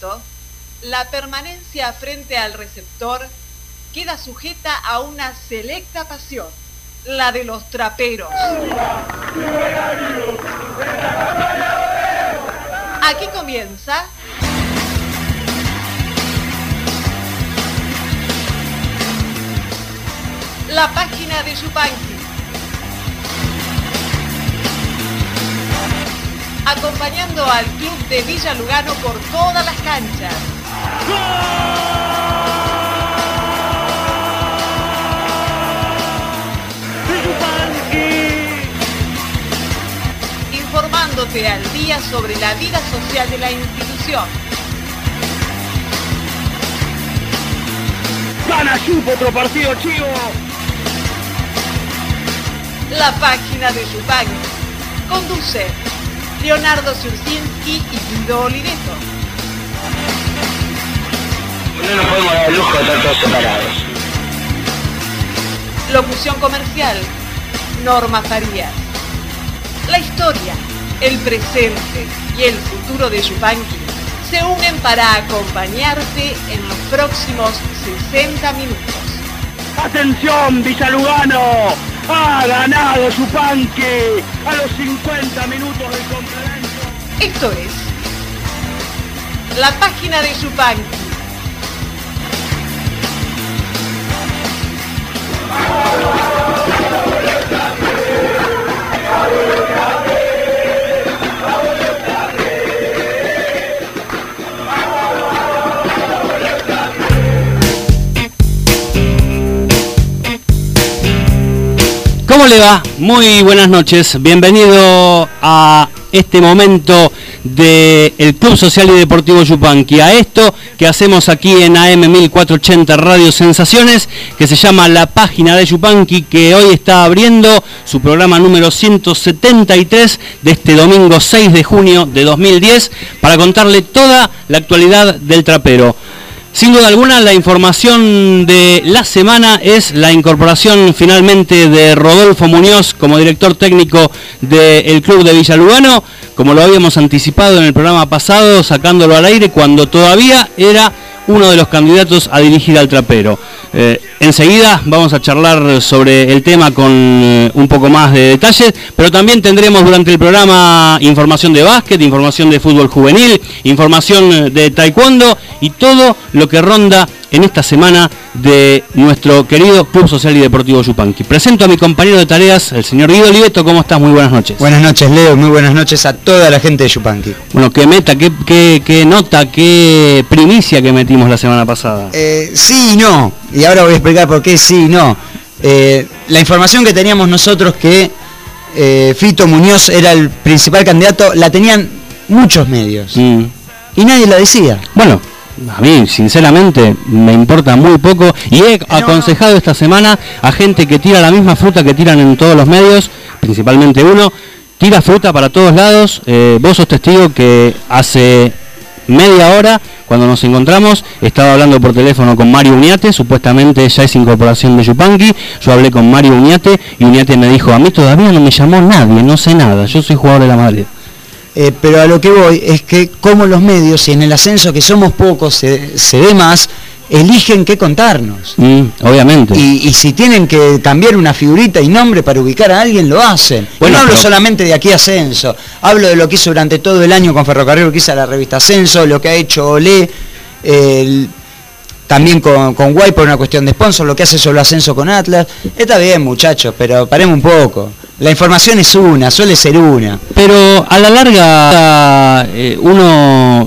momento, la permanencia frente al receptor queda sujeta a una selecta pasión, la de los traperos. Aquí comienza la página de Yupanqui, acompañando al club de Villa Lugano por todas las canchas. Informándote al día sobre la vida social de la institución. ¡Gana Yup otro partido, chivo! La página de Yupanqui. Conduce Leonardo Surcinski y Guido Oliveto. No nos podemos dar el lujo de estar todos separados. Locución comercial, Norma Farías. La historia, el presente y el futuro de Yupanqui se unen para acompañarte en los próximos 60 minutos. ¡Atención, Villa Lugano! ¡Ha ganado Yupanqui a los 50 minutos del complemento! Esto es la página de Yupanqui. ¿Cómo le va? Muy buenas noches. Bienvenido a este momento del Club Social y Deportivo Yupanqui, a esto que hacemos aquí en AM 1480 Radio Sensaciones, que se llama La Página de Yupanqui, que hoy está abriendo su programa número 173 de este domingo 6 de junio de 2010 para contarle toda la actualidad del trapero. Sin duda alguna, la información de la semana es la incorporación finalmente de Rodolfo Muñoz como director técnico del club de Villa Lugano, como lo habíamos anticipado en el programa pasado, sacándolo al aire cuando todavía era uno de los candidatos a dirigir al trapero. Enseguida vamos a charlar sobre el tema con un poco más de detalles, pero también tendremos durante el programa información de básquet, información de fútbol juvenil, información de taekwondo y todo lo que ronda en esta semana de nuestro querido Club Social y Deportivo Yupanqui. Presento a mi compañero de tareas, el señor Guido Oliveto. ¿Cómo estás? Muy buenas noches. Buenas noches, Leo. Muy buenas noches a toda la gente de Yupanqui. Bueno, qué meta, qué nota, qué primicia que metimos la semana pasada. Sí y no. Y ahora voy a explicar por qué sí y no. La información que teníamos nosotros que Fito Muñoz era el principal candidato, la tenían muchos medios. Y nadie la decía. Bueno, a mí, sinceramente, me importa muy poco y he aconsejado esta semana a gente que tira la misma fruta que tiran en todos los medios, principalmente uno, tira fruta para todos lados. Vos sos testigo que hace media hora, cuando nos encontramos, estaba hablando por teléfono con Mario Uñate, supuestamente ya es incorporación de Yupanqui. Yo hablé con Mario Uñate y Uñate me dijo, a mí todavía no me llamó nadie, no sé nada, yo soy jugador de la Madrid. Pero a lo que voy es que como los medios, y en el ascenso que somos pocos se ve más, eligen qué contarnos. Obviamente. Y si tienen que cambiar una figurita y nombre para ubicar a alguien, lo hacen. Bueno, no hablo solamente de aquí a Ascenso, hablo de lo que hizo durante todo el año con Ferrocarril, que hizo la revista Ascenso, lo que ha hecho Olé, también con Guay por una cuestión de sponsor, lo que hace solo Ascenso con Atlas. Está bien, muchachos, pero paremos un poco. La información es una, suele ser una. Pero a la larga uno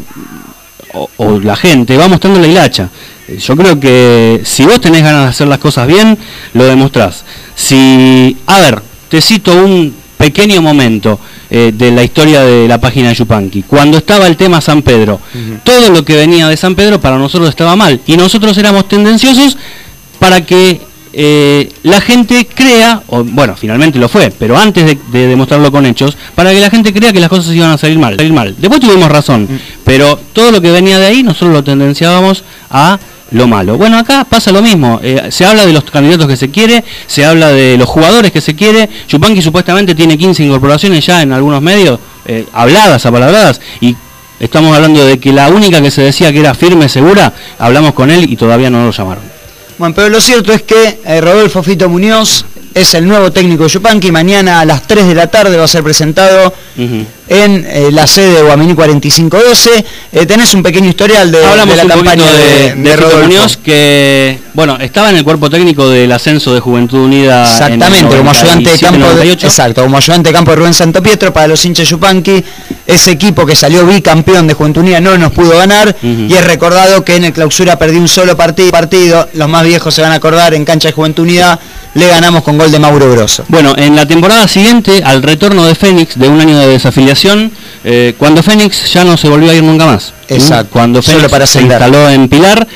o la gente va mostrando la hilacha. Yo creo que si vos tenés ganas de hacer las cosas bien, lo demostrás. A ver, te cito un pequeño momento de la historia de la página de Yupanqui. Cuando estaba el tema San Pedro, todo lo que venía de San Pedro para nosotros estaba mal. Y nosotros éramos tendenciosos para que la gente crea, o bueno, finalmente lo fue, pero antes de demostrarlo con hechos, para que la gente crea que las cosas iban a salir mal. Después tuvimos razón, pero todo lo que venía de ahí nosotros lo tendenciábamos a lo malo. Bueno, acá pasa lo mismo, se habla de los candidatos que se quiere, se habla de los jugadores que se quiere. Yupanqui supuestamente tiene 15 incorporaciones ya en algunos medios, habladas, apalabradas, y Estamos hablando de que la única que se decía que era firme, segura, hablamos con él y todavía no lo llamaron. Bueno, pero lo cierto es que Rodolfo Fito Muñoz es el nuevo técnico de Yupanqui. Mañana a las 3 de la tarde va a ser presentado en la sede de Guaminí 4512. Tenés un pequeño historial de la campaña de Rodolfo Muñoz, que bueno, estaba en el cuerpo técnico del ascenso de Juventud Unida. Exactamente, como ayudante de campo como ayudante de campo de Rubén Santo Pietro para los hinchas de Yupanqui. Ese equipo que salió bicampeón de Juventud Unida no nos pudo ganar, y es recordado que en el clausura perdió un solo partido. Los más viejos se van a acordar, en cancha de Juventud Unida le ganamos con gol de Mauro Grosso. Bueno, en la temporada siguiente, al retorno de Fénix de un año de desafiliación, cuando Fénix ya no se volvió a ir nunca más. Exacto. Cuando Fénix se instaló en Pilar,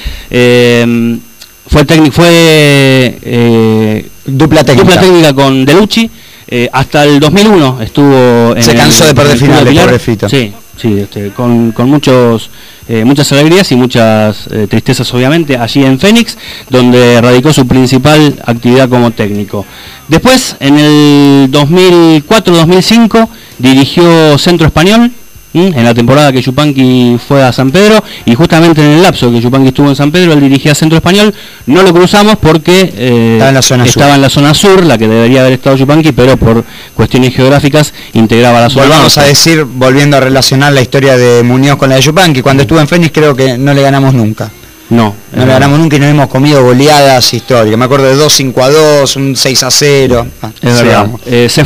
fue dupla técnica con Delucci. Hasta el 2001 estuvo en... Se cansó de perder finales, pobre Fito. Sí, con muchas alegrías y muchas tristezas, obviamente, allí en Fénix, donde radicó su principal actividad como técnico. Después, en el 2004-2005, dirigió Centro Español, en la temporada que Yupanqui fue a San Pedro, y justamente en el lapso que Yupanqui estuvo en San Pedro, él dirigía Centro Español. No lo cruzamos porque estaba en la zona sur, la que debería haber estado Yupanqui, pero por cuestiones geográficas integraba la zona norte. Vamos a decir, volviendo a relacionar la historia de Muñoz con la de Yupanqui, cuando estuvo en Fénix creo que no le ganamos nunca. No le ganamos nunca y nos hemos comido goleadas históricas. Me acuerdo de 2-5-2, un 6-0. Es verdad. Se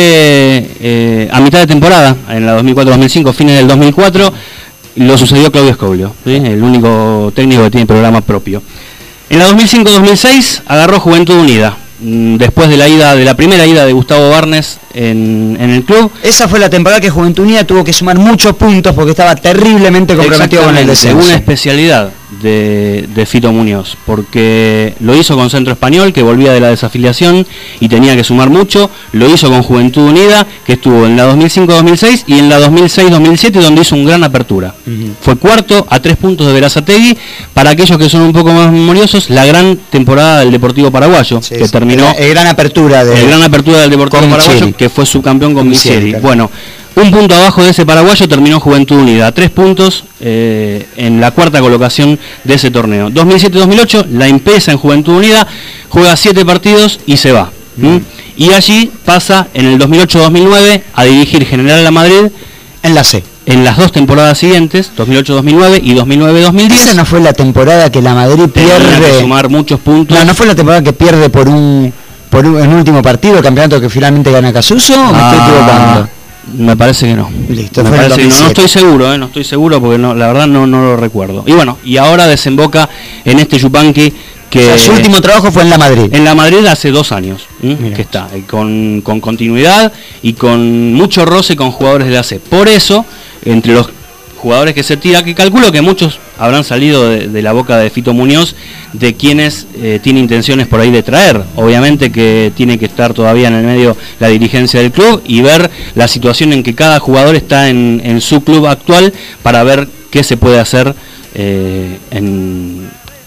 fue a mitad de temporada, en la 2004-2005, fines del 2004, lo sucedió Claudio Scoglio, ¿sí? El único técnico que tiene programa propio. En la 2005-2006 agarró Juventud Unida, después de la primera ida de Gustavo Barnes en el club. Esa fue la temporada que Juventud Unida tuvo que sumar muchos puntos porque estaba terriblemente comprometido con el descenso. Una especialidad de Fito Muñoz, porque lo hizo con Centro Español, que volvía de la desafiliación y tenía que sumar mucho. Lo hizo con Juventud Unida, que estuvo en la 2005-2006 y en la 2006-2007, donde hizo un gran apertura. Fue cuarto a 3 puntos de Berazategui. Para aquellos que son un poco más memoriosos, la gran temporada del Deportivo Paraguayo, que terminó el gran apertura del Deportivo Paraguayo, que fue subcampeón con Micheli. Claro. Bueno, un punto abajo de ese paraguayo terminó Juventud Unida, 3 puntos en la cuarta colocación de ese torneo. 2007-2008 la empieza en Juventud Unida, juega 7 partidos y se va. Y allí pasa en el 2008-2009 a dirigir General La Madrid en la C. En las 2 temporadas siguientes, 2008-2009 y 2009-2010. Esa no fue la temporada que La Madrid pierde. Tenía que sumar muchos puntos. No fue la temporada que pierde por un último partido, el campeonato que finalmente gana Casuso, ¿o me estoy equivocando? Me parece que no. Listo, me parece que no. No estoy seguro porque la verdad no lo recuerdo. Y bueno, y ahora desemboca en este Yupanqui que... O sea, su último trabajo fue en La Madrid. En La Madrid hace 2 años que está, con continuidad y con mucho roce con jugadores de la C. Por eso, entre los jugadores que se tira, que calculo que muchos habrán salido de la boca de Fito Muñoz, de quienes tiene intenciones por ahí de traer. Obviamente que tiene que estar todavía en el medio la dirigencia del club y ver la situación en que cada jugador está en su club actual para ver qué se puede hacer en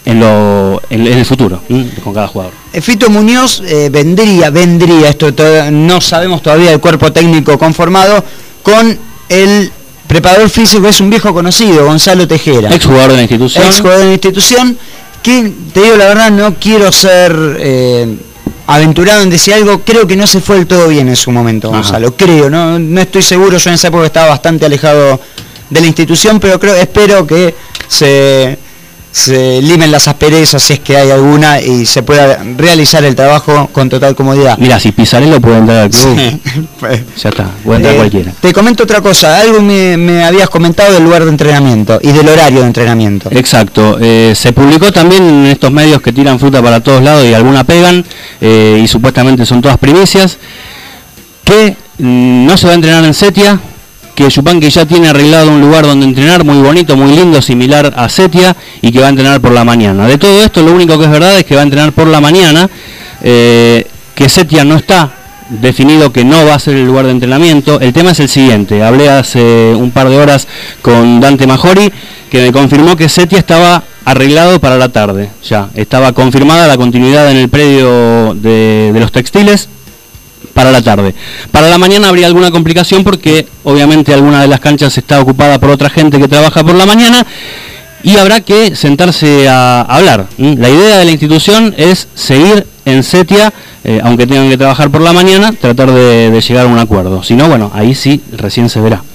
el futuro con cada jugador. Fito Muñoz vendría, esto no sabemos todavía el cuerpo técnico conformado, con el preparador físico, es un viejo conocido, Gonzalo Tejera. Exjugador de la institución. Que, te digo la verdad, no quiero ser aventurado en decir algo, creo que no se fue del todo bien en su momento, Gonzalo. Creo, no estoy seguro, yo en esa época estaba bastante alejado de la institución, pero espero que se limen las asperezas, si es que hay alguna, y se pueda realizar el trabajo con total comodidad. Mira, si Pizarello puede entrar al club, ya está, puede entrar cualquiera. Te comento otra cosa, algo me habías comentado del lugar de entrenamiento y del horario de entrenamiento. Exacto, se publicó también en estos medios que tiran fruta para todos lados y alguna pegan, y supuestamente son todas primicias, que no se va a entrenar en Setia, que Yupanqui ya tiene arreglado un lugar donde entrenar muy bonito, muy lindo, similar a Setia, y que va a entrenar por la mañana. De todo esto, lo único que es verdad es que va a entrenar por la mañana, que Setia no está definido, que no va a ser el lugar de entrenamiento. El tema es el siguiente: hablé hace un par de horas con Dante Majori, que me confirmó que Setia estaba arreglado para la tarde, ya estaba confirmada la continuidad en el predio de los textiles, para la tarde. Para la mañana habría alguna complicación porque obviamente alguna de las canchas está ocupada por otra gente que trabaja por la mañana y habrá que sentarse a hablar. La idea de la institución es seguir en setia, aunque tengan que trabajar por la mañana, tratar de llegar a un acuerdo. Si no, bueno, ahí sí recién se verá.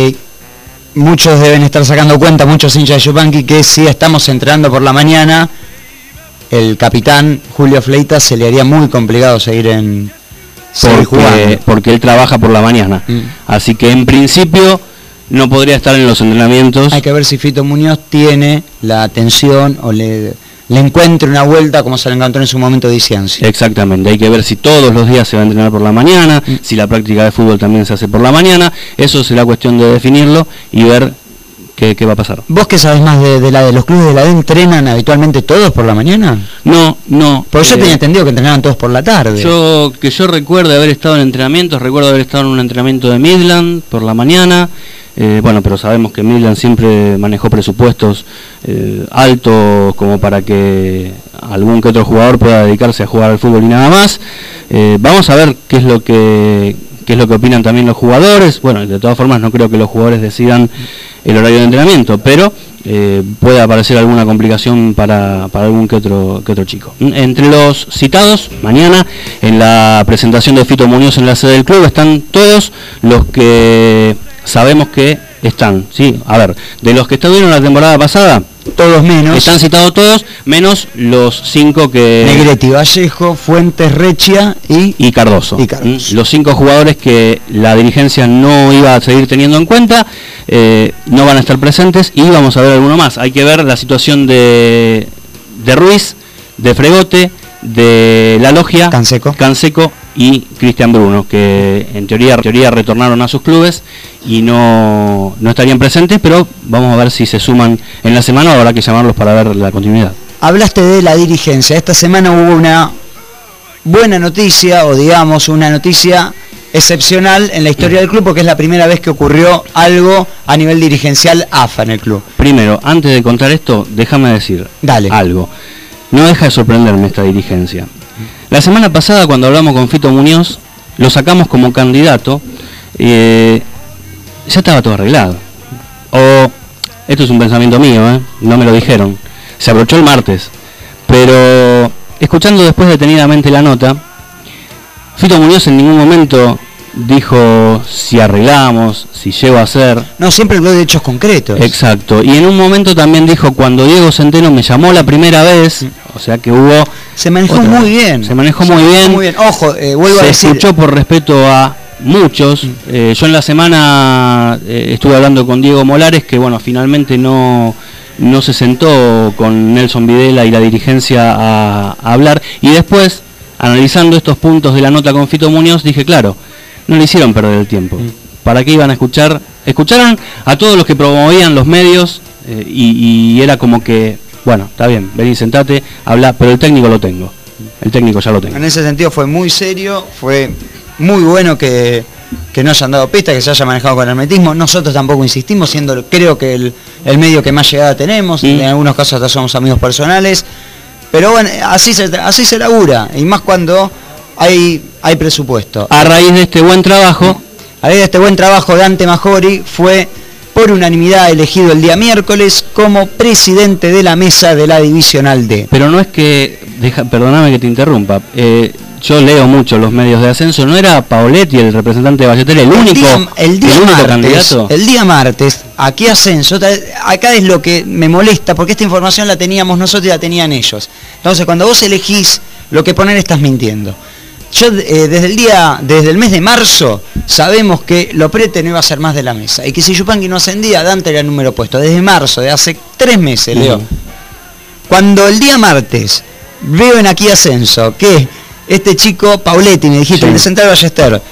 Muchos deben estar sacando cuenta, muchos hinchas de Yupanqui, que si estamos entrenando por la mañana, el capitán Julio Fleitas se le haría muy complicado seguir jugando. Porque él trabaja por la mañana. Así que en principio no podría estar en los entrenamientos. Hay que ver si Fito Muñoz tiene la atención o le encuentre una vuelta como se le encontró en su momento de Ciancio. Exactamente, hay que ver si todos los días se va a entrenar por la mañana, si la práctica de fútbol también se hace por la mañana. Eso será cuestión de definirlo y ver qué va a pasar. ¿Vos que sabés más de los clubes de la D, entrenan habitualmente todos por la mañana? No. Porque yo tenía entendido que entrenaban todos por la tarde. Yo recuerdo haber estado en entrenamientos, recuerdo haber estado en un entrenamiento de Midland por la mañana. Bueno, pero sabemos que Midland siempre manejó presupuestos altos como para que algún que otro jugador pueda dedicarse a jugar al fútbol y nada más. Vamos a ver qué es lo que opinan también los jugadores. Bueno, de todas formas no creo que los jugadores decidan el horario de entrenamiento, pero puede aparecer alguna complicación para algún que otro chico. Entre los citados, mañana, en la presentación de Fito Muñoz en la sede del club, están todos los que sabemos que están, ¿sí? A ver, de los que estuvieron la temporada pasada, todos menos. Están citados todos, menos los 5 que... Negretti, Vallejo, Fuentes, Rechia y Cardoso. Los 5 jugadores que la dirigencia no iba a seguir teniendo en cuenta, no van a estar presentes y vamos a ver alguno más. Hay que ver la situación de Ruiz, de Fregote, de La Logia, Canseco y Cristian Bruno, que en teoría retornaron a sus clubes y no estarían presentes, pero vamos a ver si se suman en la semana o habrá que llamarlos para ver la continuidad. Hablaste de la dirigencia. Esta semana hubo una buena noticia, o digamos una noticia excepcional en la historia del club, porque es la primera vez que ocurrió algo a nivel dirigencial AFA en el club. Primero, antes de contar esto, déjame decir algo. No deja de sorprenderme esta dirigencia. La semana pasada, cuando hablamos con Fito Muñoz, lo sacamos como candidato, ya estaba todo arreglado. Esto es un pensamiento mío, no me lo dijeron. Se abrochó el martes. Pero, escuchando después detenidamente la nota, Fito Muñoz en ningún momento dijo si arreglamos, si llego a hacer. No, siempre habló de hechos concretos. Exacto. Y en un momento también dijo, cuando Diego Centeno me llamó la primera vez, o sea que hubo... Se manejó muy bien. Se manejó muy bien. Ojo, vuelvo a decir... Se escuchó por respeto a muchos. Yo en la semana estuve hablando con Diego Molares, que bueno, finalmente no se sentó con Nelson Videla y la dirigencia a hablar. Y después, analizando estos puntos de la nota con Fito Muñoz, dije, claro, no le hicieron perder el tiempo. ¿Para qué iban a escuchar? Escucharon a todos los que promovían los medios y era como que, bueno, está bien, vení, sentate, habla, pero el técnico lo tengo. El técnico ya lo tengo. En ese sentido fue muy serio, fue muy bueno que no hayan dado pista, que se haya manejado con hermetismo. Nosotros tampoco insistimos, siendo creo que el medio que más llegada tenemos, en algunos casos hasta somos amigos personales. Pero bueno, así se labura, y más cuando hay presupuesto. A raíz de este buen trabajo... Dante Majori fue por unanimidad elegido el día miércoles como presidente de la mesa de la Divisional D. Pero no es que... perdóname que te interrumpa. Yo leo mucho los medios de ascenso. ¿No era Paoletti, el representante de Ballester, el único candidato? El día martes, aquí Ascenso, acá es lo que me molesta, porque esta información la teníamos nosotros y la tenían ellos. Entonces, cuando vos elegís lo que poner, estás mintiendo. Yo desde el mes de marzo sabemos que Loprete no iba a ser más de la mesa y que si Yupanqui no ascendía, Dante era el número puesto. Desde marzo, de hace 3 meses, Leo. Cuando el día martes veo en Aquí Ascenso que este chico, Pauletti, me dijiste, el de Central Ballester,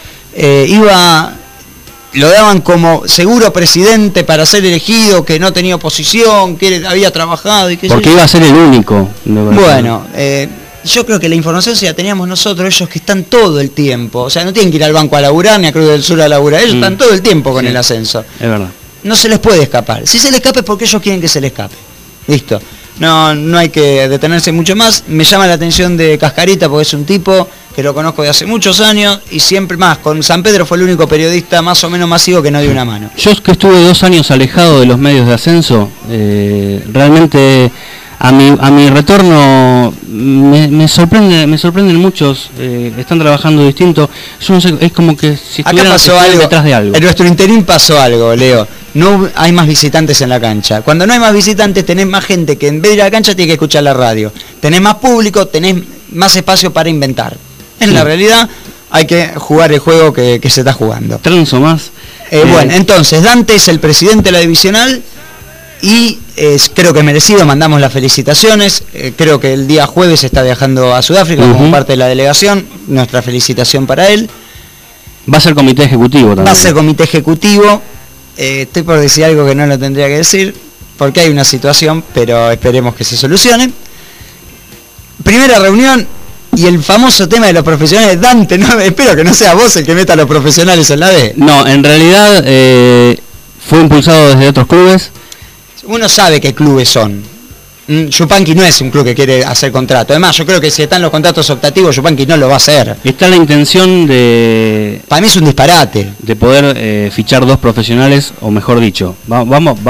lo daban como seguro presidente para ser elegido, que no tenía oposición, que había trabajado y que... Porque iba a ser el único. Bueno, yo creo que la información si la teníamos nosotros, ellos que están todo el tiempo, o sea, no tienen que ir al banco a laburar ni a Cruz del Sur a laburar, ellos están todo el tiempo con el ascenso. Es verdad. No se les puede escapar. Si se les escape es porque ellos quieren que se les escape. Listo. no hay que detenerse mucho más. Me llama la atención de Cascarita porque es un tipo que lo conozco de hace muchos años y siempre más. Con San Pedro fue el único periodista más o menos masivo que no dio una mano. Yo que estuve 2 años alejado de los medios de ascenso, realmente a mi retorno me sorprenden muchos, están trabajando distinto. Yo no sé, es como que si estuvieran detrás de algo. En nuestro interín pasó algo, Leo. No hay más visitantes en la cancha. Cuando no hay más visitantes tenés más gente que en vez de ir a la cancha tiene que escuchar la radio. Tenés más público, tenés más espacio para inventar. En la realidad hay que jugar el juego que se está jugando. Transo más. Bueno, entonces Dante es el presidente de la divisional y creo que merecido, mandamos las felicitaciones. Creo que el día jueves está viajando a Sudáfrica como parte de la delegación. Nuestra felicitación para él. Va a ser comité ejecutivo también. Va a ser comité ejecutivo. Estoy por decir algo que no lo tendría que decir, porque hay una situación, pero esperemos que se solucione. Primera reunión y el famoso tema de los profesionales. Dante, no, espero que no sea vos el que meta a los profesionales en la D. No, en realidad fue impulsado desde otros clubes. Uno sabe qué clubes son. Yupanqui no es un club que quiere hacer contrato. Además, yo creo que si están los contratos optativos, Yupanqui no lo va a hacer. Está la intención de... Para mí es un disparate. De poder fichar 2 profesionales, o mejor dicho, vamos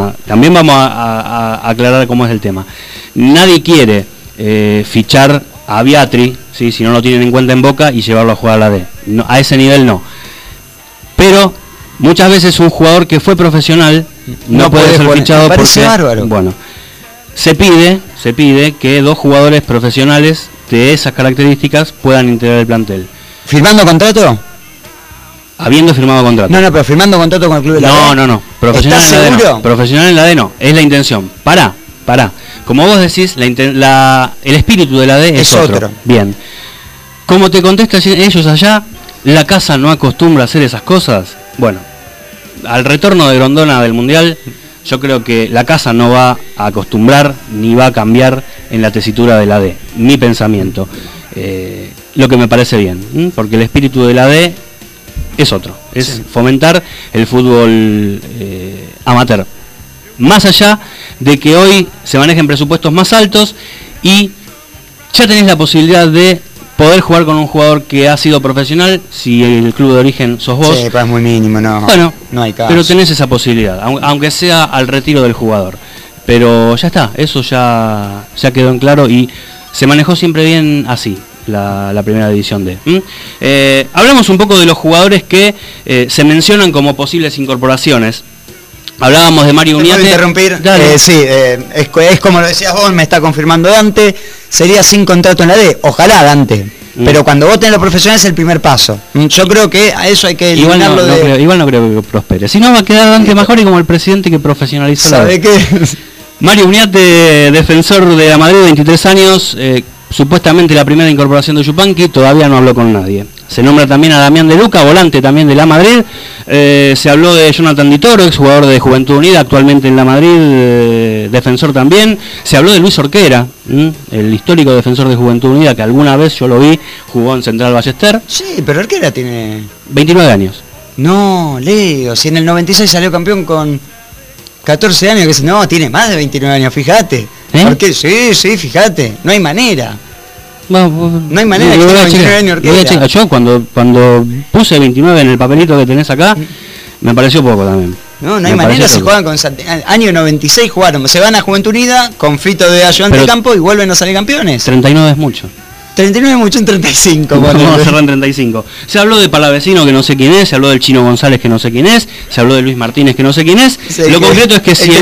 a aclarar cómo es el tema. Nadie quiere fichar a Biatri, ¿sí? Si no lo tienen en cuenta en Boca, y llevarlo a jugar a la D. No, a ese nivel no. Pero muchas veces un jugador que fue profesional no puede ser fichado porque... bárbaro. Bueno, se pide que 2 jugadores profesionales de esas características puedan integrar el plantel. ¿Firmando contrato? Habiendo firmado contrato. No, pero firmando contrato con el club de la D. No. Profesional en la D no. Profesional en la D no. Es la intención. Pará. Como vos decís, el espíritu de la D es otro. Bien. Como te contestan ellos allá, la casa no acostumbra a hacer esas cosas. Bueno, al retorno de Grondona del Mundial, yo creo que la casa no va a acostumbrar ni va a cambiar en la tesitura de la D. Mi pensamiento. Lo que me parece bien, porque el espíritu de la D es otro. Es fomentar el fútbol amateur. Más allá de que hoy se manejen presupuestos más altos y ya tenés la posibilidad de poder jugar con un jugador que ha sido profesional, si el club de origen sos vos. Sí, pero es muy mínimo, no. Bueno, no hay caso. Pero tenés esa posibilidad, aunque sea al retiro del jugador. Pero ya está, eso ya quedó en claro y se manejó siempre bien así. La primera división D. Hablamos un poco de los jugadores que se mencionan como posibles incorporaciones. Hablábamos de Mario Uniate. ¿Puedo interrumpir? Es como lo decías vos, me está confirmando Dante. Sería sin contrato en la D. Ojalá, Dante. Pero cuando vos tenés los profesionales es el primer paso. Yo creo que a eso hay que eliminarlo igual no creo que prospere. Si no va a quedar Dante mejor y como el presidente que profesionalizó. ¿Sabe qué? Mario Uniate, defensor de la Madrid, 23 años. Supuestamente la primera incorporación de Yupanqui, todavía no habló con nadie. Se nombra también a Damián de Luca, volante también de la Madrid. Se habló de Jonathan Di Toro, exjugador de Juventud Unida, actualmente en la Madrid, defensor también. Se habló de Luis Orquera, el histórico defensor de Juventud Unida, que alguna vez yo lo vi, jugó en Central Ballester. Sí, pero Orquera tiene... 29 años. No, Leo, si en el 96 salió campeón con 14 años, que no, tiene más de 29 años, fíjate. Porque sí, fíjate, no hay manera. No hay manera que tenga 29 años Orquera. Yo cuando puse 29 en el papelito que tenés acá, me pareció poco también. No hay manera, se juegan con año 96 jugaron, se van a Juventud Unida con Fito de ayudante de campo y vuelven a salir campeones. 39 es mucho. 39 mucho en 35. Vamos a cerrar en 35. Se habló de Palavecino, que no sé quién es, se habló del Chino González, que no sé quién es, se habló de Luis Martínez, que no sé quién es. Sí, lo concreto es que si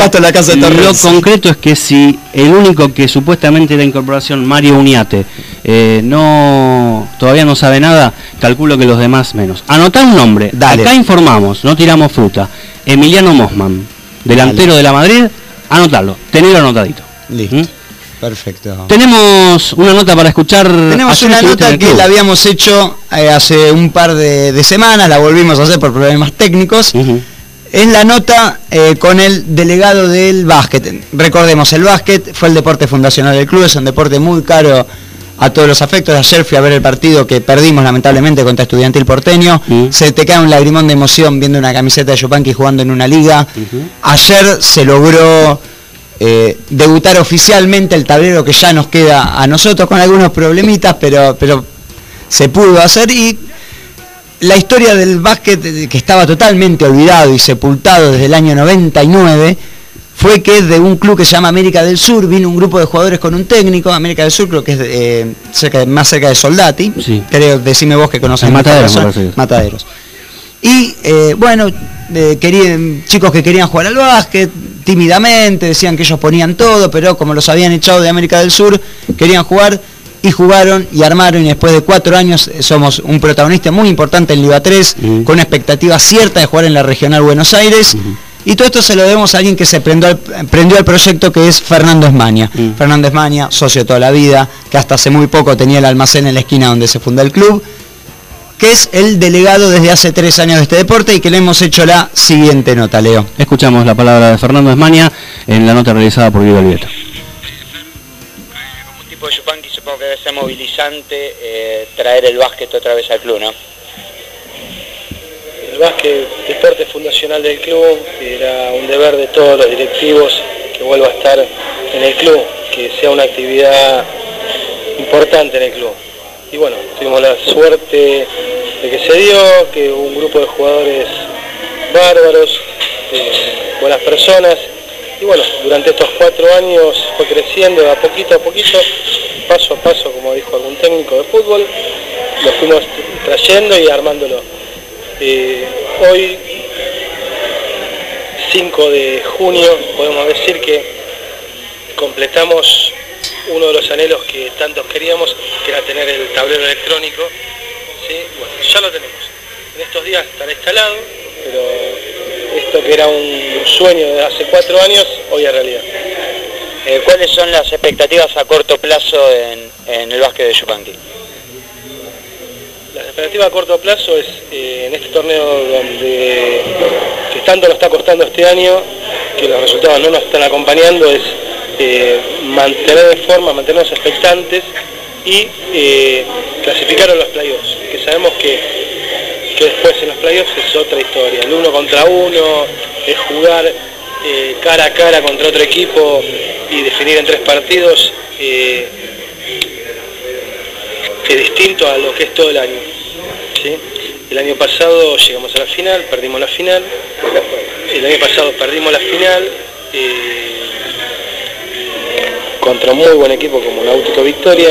el único que supuestamente la incorporación, Mario Uniate, todavía no sabe nada, calculo que los demás menos. Anotá un nombre. Dale. Acá informamos, no tiramos fruta. Emiliano Mosman, delantero de la Madrid, anotalo, tenelo anotadito. Listo. Perfecto. Tenemos una nota para escuchar. Tenemos una nota que la habíamos hecho hace un par de semanas, la volvimos a hacer por problemas técnicos. Es la nota con el delegado del básquet. Recordemos, el básquet fue el deporte fundacional del club, es un deporte muy caro a todos los afectos. Ayer fui a ver el partido que perdimos lamentablemente contra Estudiantil Porteño. Se te cae un lagrimón de emoción viendo una camiseta de Yupanqui jugando en una liga. Ayer se logró debutar oficialmente el tablero que ya nos queda a nosotros con algunos problemitas, pero se pudo hacer. Y la historia del básquet, que estaba totalmente olvidado y sepultado desde el año 99, fue que de un club que se llama América del Sur vino un grupo de jugadores con un técnico. América del Sur creo que es más cerca de Soldati, sí. Creo, decime vos que conocés. Mataderos. Y querían, chicos que querían jugar al básquet tímidamente, decían que ellos ponían todo, pero como los habían echado de América del Sur, querían jugar y jugaron y armaron, y después de 4 años somos un protagonista muy importante en Liga 3, con una expectativa cierta de jugar en la Regional Buenos Aires. Y todo esto se lo debemos a alguien que se prendió al proyecto, que es Fernando Esmaña. Fernando Esmaña, socio toda la vida, que hasta hace muy poco tenía el almacén en la esquina donde se fundó el club, que es el delegado desde hace 3 años de este deporte, y que le hemos hecho la siguiente nota, Leo. Escuchamos la palabra de Fernando Esmaña en la nota realizada por Guido Olivieto. Como un tipo de yupanqui, supongo que debe ser movilizante traer el básquet otra vez al club, ¿no? El básquet, deporte fundacional del club, era un deber de todos los directivos que vuelva a estar en el club, que sea una actividad importante en el club. Y bueno, tuvimos la suerte de que se dio, que un grupo de jugadores bárbaros, buenas personas, y bueno, durante estos 4 años fue creciendo de a poquito, paso a paso, como dijo algún técnico de fútbol, lo fuimos trayendo y armándolo. Hoy, 5 de junio, podemos decir que completamos uno de los anhelos que tantos queríamos, que era tener el tablero electrónico. ¿Sí? Bueno, ya lo tenemos. En estos días estará instalado, pero esto que era un sueño de hace 4 años, hoy es realidad. ¿Cuáles son las expectativas a corto plazo en el básquet de Yupanqui? La expectativa a corto plazo es en este torneo donde que tanto nos está costando este año, que los resultados no nos están acompañando, es mantenernos expectantes y clasificar a los playoffs, que sabemos que después en los playoffs es otra historia, el 1 contra 1, es jugar cara a cara contra otro equipo y definir en 3 partidos, es distinto a lo que es todo el año. ¿Sí? El año pasado llegamos a la final, perdimos la final, el año pasado perdimos la final contra un muy buen equipo como Náutico Victoria,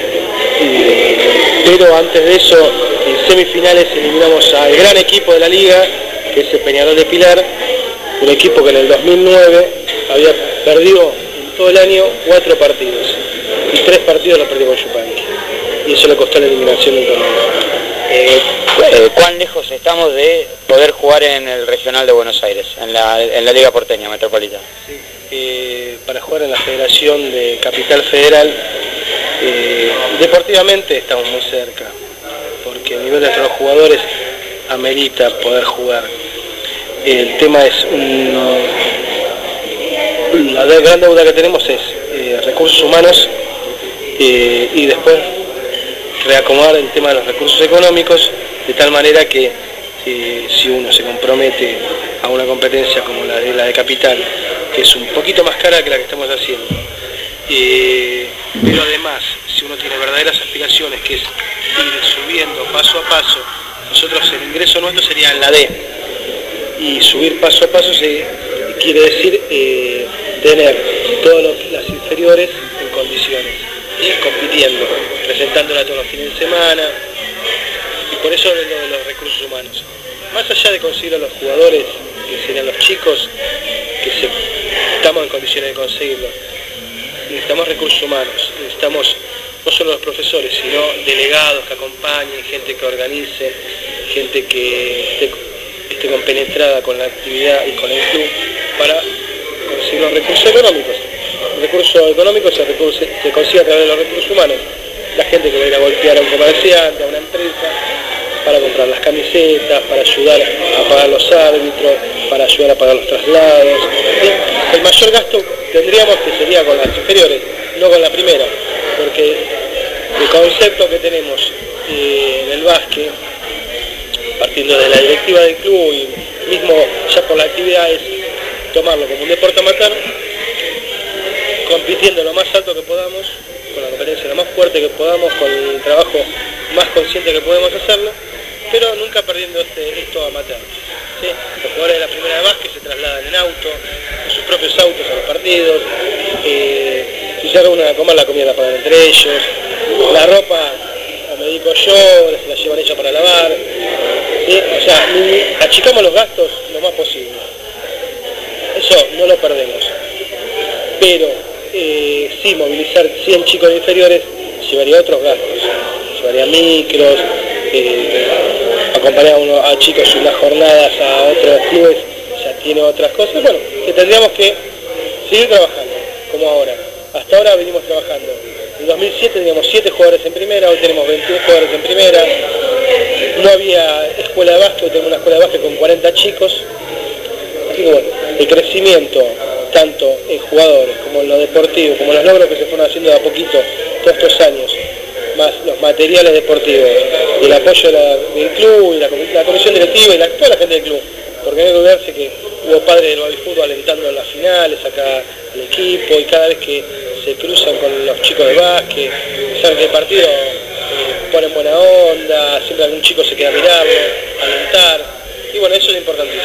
pero antes de eso, en semifinales eliminamos al gran equipo de la liga, que es el Peñarol de Pilar, un equipo que en el 2009 había perdido en todo el año 4 partidos, y 3 partidos los perdió con Yupanqui, y eso le costó la eliminación del torneo. ¿Cuán lejos estamos de poder jugar en el Regional de Buenos Aires, en la Liga Porteña Metropolitana? Sí. Para jugar en la Federación de Capital Federal, deportivamente estamos muy cerca, porque el nivel de nuestros jugadores amerita poder jugar. El tema es, la gran deuda que tenemos es recursos humanos y después reacomodar el tema de los recursos económicos, de tal manera que si uno se compromete a una competencia como la de Capital, que es un poquito más cara que la que estamos haciendo, pero además, si uno tiene verdaderas aspiraciones, que es ir subiendo paso a paso, nosotros el ingreso nuestro sería en la D, y subir paso a paso quiere decir tener todas las inferiores en condiciones, compitiendo, presentándola todos los fines de semana, y por eso lo de los recursos humanos. Más allá de conseguir a los jugadores, que serían los chicos, estamos en condiciones de conseguirlo, necesitamos recursos humanos, necesitamos no solo los profesores, sino delegados que acompañen, gente que organice, gente que esté compenetrada con la actividad y con el club para conseguir los recursos económicos. El recurso económico se consigue a través de los recursos humanos. La gente que va a ir a golpear a un comerciante, a una empresa, para comprar las camisetas, para ayudar a pagar los árbitros, para ayudar a pagar los traslados. El mayor gasto tendríamos que sería con las inferiores, no con la primera, porque el concepto que tenemos en el básquet, partiendo de la directiva del club y mismo ya por la actividad, es tomarlo como un deporte amateur compitiendo lo más alto que podamos, con la competencia lo más fuerte que podamos, con el trabajo más consciente que podemos hacerlo, pero nunca perdiendo esto amateur. ¿Sí? Los jugadores de la primera de básquet se trasladan en auto, en sus propios autos a los partidos, si se reúnen a comer, la comida la pagan entre ellos, la ropa o me dedico yo, se la llevan ella para lavar, ¿sí? O sea, achicamos los gastos lo más posible. Eso no lo perdemos. Pero sí, movilizar 100 chicos inferiores llevaría otros gastos, llevaría micros, acompañar a chicos unas jornadas a otros clubes, ya tiene otras cosas, bueno, que tendríamos que seguir trabajando, como ahora. Hasta ahora venimos trabajando. En 2007 teníamos 7 jugadores en primera, hoy tenemos 21 jugadores en primera. No había escuela de básquet, hoy tenemos una escuela de básquet con 40 chicos. Así que bueno, el crecimiento, tanto en jugadores como en lo deportivo, como los logros que se fueron haciendo de a poquito todos estos años, más los materiales deportivos y el apoyo del club y la comisión directiva y toda la gente del club, porque no hay que olvidarse que hubo padres del babifútbol alentando en las finales acá el equipo, y cada vez que se cruzan con los chicos de básquet, saben que el partido ponen buena onda, siempre algún chico se queda a mirarlo, a alentar, y bueno, eso es importantísimo.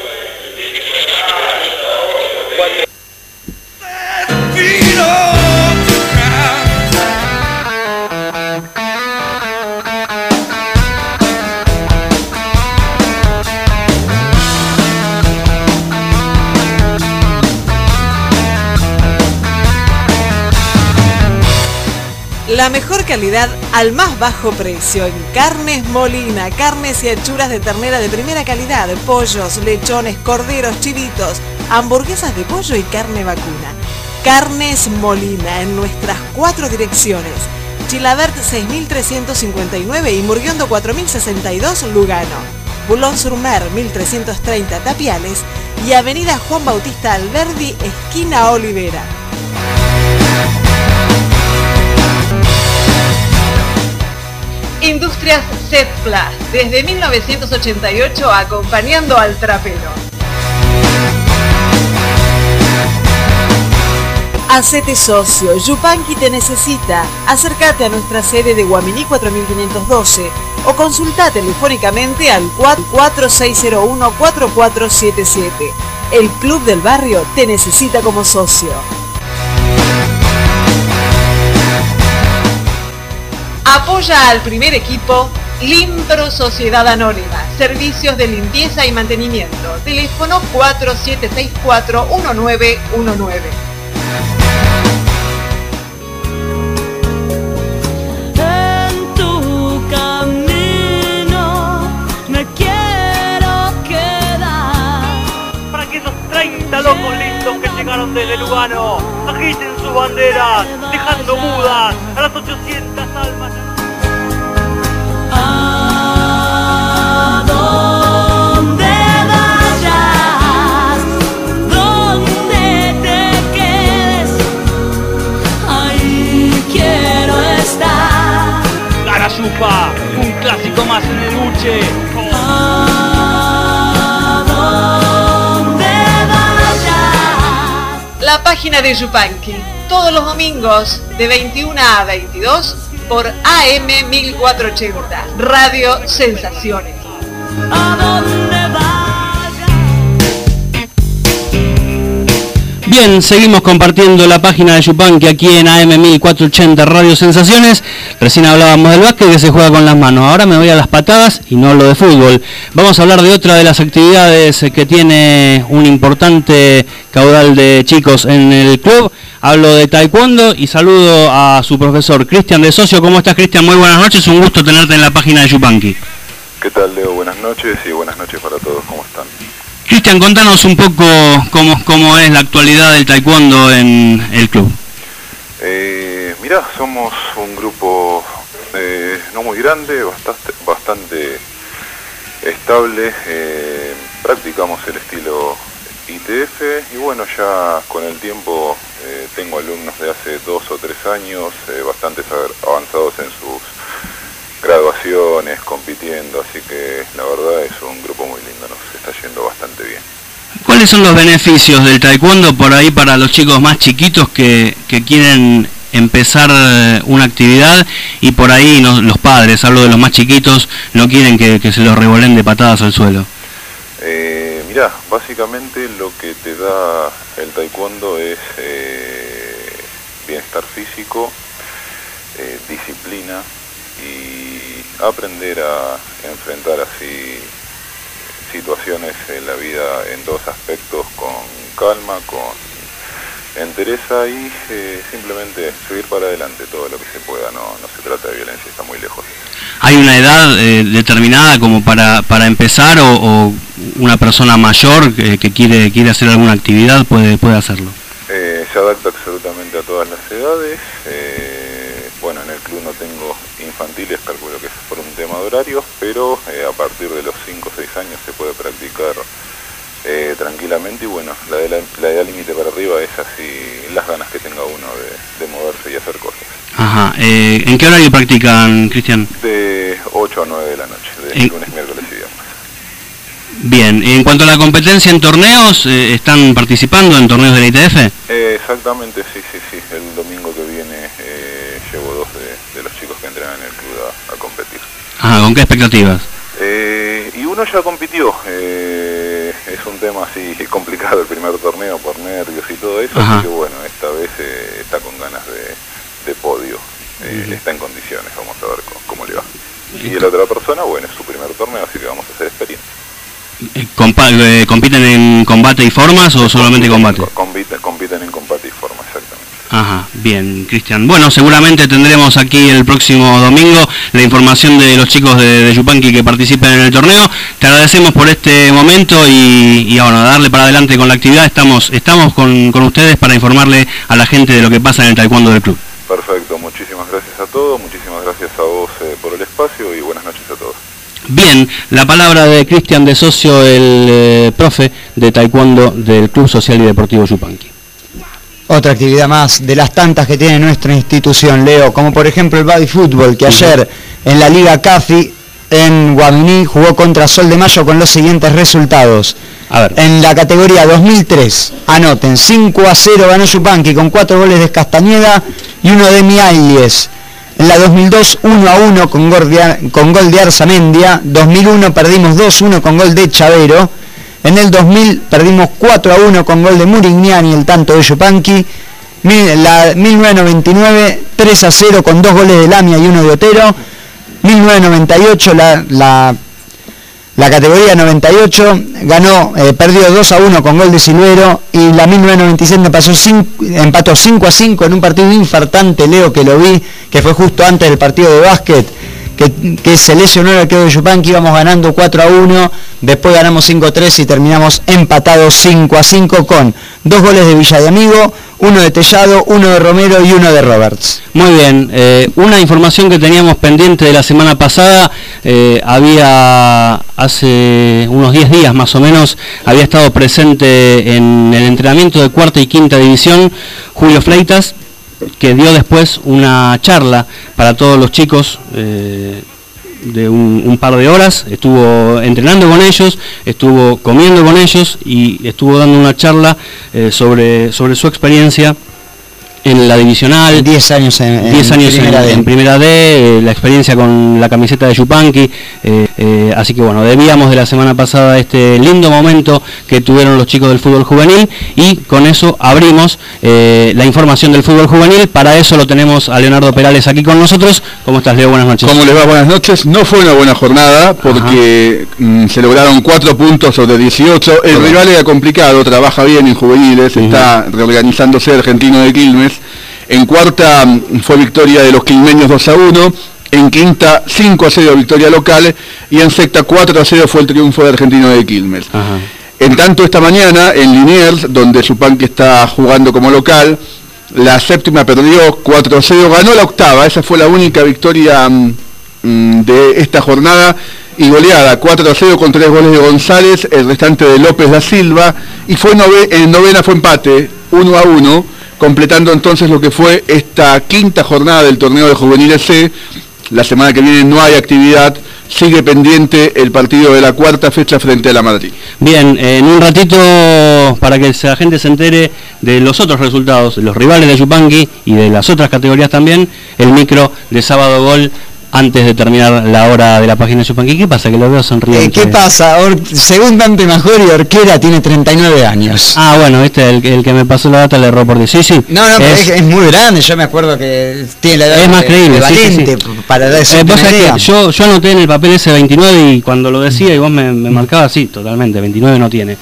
La mejor calidad al más bajo precio en Carnes Molina, carnes y achuras de ternera de primera calidad, pollos, lechones, corderos, chivitos, hamburguesas de pollo y carne vacuna. Carnes Molina en nuestras 4 direcciones: Chilabert 6359 y Murguiondo 4062 Lugano, Boulogne-sur-Mer 1330 Tapiales y Avenida Juan Bautista Alberdi, esquina Olivera. Industrias Setplas, desde 1988 acompañando al trapero. Hacete socio, Yupanqui te necesita. Acércate a nuestra sede de Guaminí 4512 o consulta telefónicamente al 4601-4477. El Club del Barrio te necesita como socio. Apoya al primer equipo Limpro Sociedad Anónima, servicios de limpieza y mantenimiento. Teléfono 4764-1919. En tu camino me quiero quedar. Para que esos 30 locos listos que llegaron desde Lugano agiten sus banderas, dejando mudas a las 800 almas. A donde vayas, donde te quedes, ahí quiero estar. Garayupa, un clásico más en el buche. A donde vayas. La página de Yupanqui, todos los domingos de 21 a 22 por AM 1480, Radio Sensaciones. A donde Bien, seguimos compartiendo la página de Yupanqui aquí en AM 1480 Radio Sensaciones. Recién hablábamos del básquet que se juega con las manos. Ahora me voy a las patadas y no hablo de fútbol. Vamos a hablar de otra de las actividades que tiene un importante caudal de chicos en el club. Hablo de taekwondo y saludo a su profesor Cristian de Socio. ¿Cómo estás, Cristian? Muy buenas noches, un gusto tenerte en la página de Yupanqui. ¿Qué tal, Leo? Buenas noches y buenas noches para todos. ¿Cómo están? Cristian, contanos un poco cómo es la actualidad del taekwondo en el club. Mirá, somos un grupo no muy grande, bastante estable. Practicamos el estilo ITF y bueno, ya con el tiempo tengo alumnos de hace 2 o 3 años, bastante avanzados en sus graduaciones, compitiendo, así que la verdad es un grupo muy lindo, nos está yendo bastante bien. ¿Cuáles son los beneficios del taekwondo por ahí para los chicos más chiquitos que quieren empezar una actividad y por ahí los padres, hablo de los más chiquitos, no quieren que se los revolen de patadas al suelo? Mirá, básicamente lo que te da el taekwondo es bienestar físico, disciplina y aprender a enfrentar así situaciones en la vida en todos aspectos con calma, con entereza y simplemente seguir para adelante todo lo que se pueda, no se trata de violencia, está muy lejos. ¿Hay una edad determinada como para empezar o una persona mayor que quiere hacer alguna actividad puede hacerlo? Se adapta absolutamente a todas las edades. Bueno, en el club no tengo infantiles, calculo que es por un tema de horarios, pero a partir de los 5 o 6 años se puede practicar tranquilamente y bueno, la edad límite para arriba es así las ganas que tenga uno de moverse y hacer cosas. Ajá. ¿En qué horario practican, Cristian? De 8 a 9 de la noche, de lunes, miércoles y viernes. Bien, en cuanto a la competencia en torneos, ¿están participando en torneos de la ITF? Exactamente, sí. El domingo que viene llevo 2 de los chicos que entrenan en el club a competir. Ajá, ¿con qué expectativas? Y uno ya compitió, es un tema así complicado el primer torneo por nervios y todo eso, así que bueno, esta vez está con ganas de podio, está en condiciones, vamos a ver cómo le va. Y la otra persona, bueno, es su primer torneo, así que vamos a hacer experiencia. ¿Compiten en combate y formas o solamente combate? Compiten en combate y forma, exactamente. Ajá, bien, Cristian. Bueno, seguramente tendremos aquí el próximo domingo la información de los chicos de Yupanqui que participen en el torneo. Te agradecemos por este momento y bueno, darle para adelante con la actividad. Estamos con ustedes para informarle a la gente de lo que pasa en el taekwondo del club. Perfecto, muchísimas gracias a todos, muchísimas gracias a vos por el espacio y buenas noches a todos. Bien, la palabra de Cristian de Socio, el profe de taekwondo del Club Social y Deportivo Yupanqui. Otra actividad más de las tantas que tiene nuestra institución, Leo, como por ejemplo el body fútbol, que ayer en la Liga CAFI en Guaminí jugó contra Sol de Mayo con los siguientes resultados. A ver. En la categoría 2003, anoten, 5-0 ganó Yupanqui con 4 goles de Castañeda y 1 de Mialles. En la 2002, 1-1 con gol de Arzamendia. 2001 perdimos 2-1 con gol de Chavero. En el 2000 perdimos 4-1 con gol de Murignani, el tanto de Yupanqui. La 1999, 3-0 con 2 goles de Lamia y 1 de Otero. 1998, la categoría 98 perdió 2-1 con gol de Silvero, y la 1997 empató 5-5 en un partido infartante, Leo, que lo vi, que fue justo antes del partido de básquet, que se lesionó el arquero de Yupanqui. Íbamos ganando 4-1, después ganamos 5-3 y terminamos empatados 5-5 con 2 goles de Villa de Amigo, 1 de Tellado, 1 de Romero y 1 de Roberts. Muy bien, una información que teníamos pendiente de la semana pasada, había hace unos 10 días más o menos, había estado presente en el entrenamiento de cuarta y quinta división Julio Fleitas, que dio después una charla para todos los chicos de un par de horas. Estuvo entrenando con ellos, estuvo comiendo con ellos y estuvo dando una charla sobre su experiencia en la divisional. 10 años en primera D, la experiencia con la camiseta de Yupanqui, así que bueno, debíamos de la semana pasada este lindo momento que tuvieron los chicos del fútbol juvenil, y con eso abrimos la información del fútbol juvenil. Para eso lo tenemos a Leonardo Perales aquí con nosotros. ¿Cómo estás, Leo? Buenas noches. ¿Cómo les va? Buenas noches. No fue una buena jornada porque se lograron 4 puntos sobre 18. El rival era complicado, trabaja bien en juveniles, está reorganizándose Argentino de Quilmes. En cuarta fue victoria de los quilmeños 2-1, en quinta 5-0 victoria local, y en sexta 4-0 fue el triunfo de Argentino de Quilmes. En tanto, esta mañana en Liniers, donde Yupanqui está jugando como local, la séptima perdió 4-0, ganó la octava. Esa fue la única victoria de esta jornada, y goleada 4-0 con 3 goles de González, el restante de López da Silva, y en novena fue empate 1-1, completando entonces lo que fue esta quinta jornada del torneo de juveniles C. La semana que viene no hay actividad sigue pendiente el partido de la cuarta fecha frente a la Madrid. Bien, en un ratito, para que la gente se entere de los otros resultados, los rivales de Yupanqui y de las otras categorías también, el micro de Sábado Gol antes de terminar la hora de la página de Yupanqui. ¿Qué pasa? Que lo veo sonriente. ¿Qué pasa? Según Dante Majori, Orquera tiene 39 años. Ah, bueno, el que me pasó la data le erró por 10. Sí, sí. No, es muy grande. Yo me acuerdo que tiene la edad es más creíble, Valente, sí. para dar esa yo anoté en el papel ese 29 y cuando lo decía y vos me marcabas, sí, totalmente, 29 no tiene.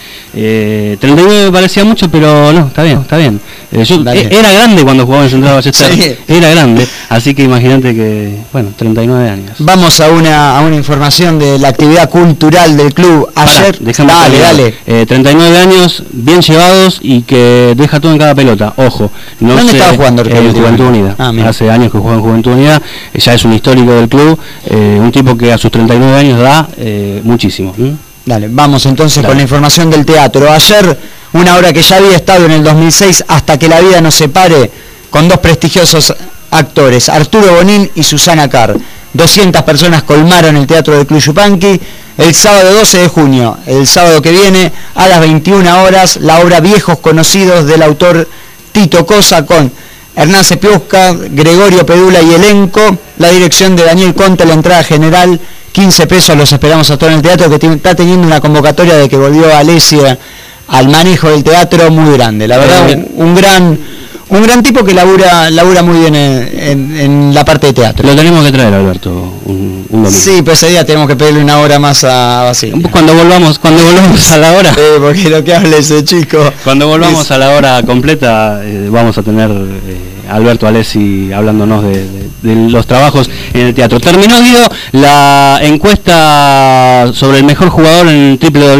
39 me parecía mucho, pero no, está bien. Era grande cuando jugaba en Central Ballester, sí. Era grande, así que imagínate que, bueno, 39 años. Vamos a una información de la actividad cultural del club ayer. Dale. 39 años bien llevados y que deja todo en cada pelota. Ojo, ¿dónde estaba jugando en Juventud Unida? Hace años que juega en Juventud Unida, ya es un histórico del club, un tipo que a sus 39 años da muchísimo. Dale, vamos entonces con la información del teatro. Ayer, una obra que ya había estado en el 2006, Hasta que la vida nos separe, con dos prestigiosos actores, Arturo Bonín y Susana Carr. 200 personas colmaron el Teatro del Club Yupanqui el sábado 12 de junio, el sábado que viene, a las 21 horas, la obra Viejos Conocidos del autor Tito Cosa, con Hernán Sepiusca, Gregorio Pedula y elenco, la dirección de Daniel Conte, la entrada general, 15 pesos, los esperamos a todos en el teatro, que está teniendo una convocatoria de que volvió Alesia al manejo del teatro muy grande, la verdad, un gran tipo que labura muy bien en la parte de teatro. Lo tenemos que traer, Alberto, un domingo. Sí, pues ese día tenemos que pedirle una hora más a Basile. Cuando volvamos a la hora. Porque lo que habla ese chico. Cuando volvamos a la hora completa, vamos a tener a Alberto Alessi hablándonos de los trabajos en el teatro. Terminó, Guido, la encuesta sobre el mejor jugador en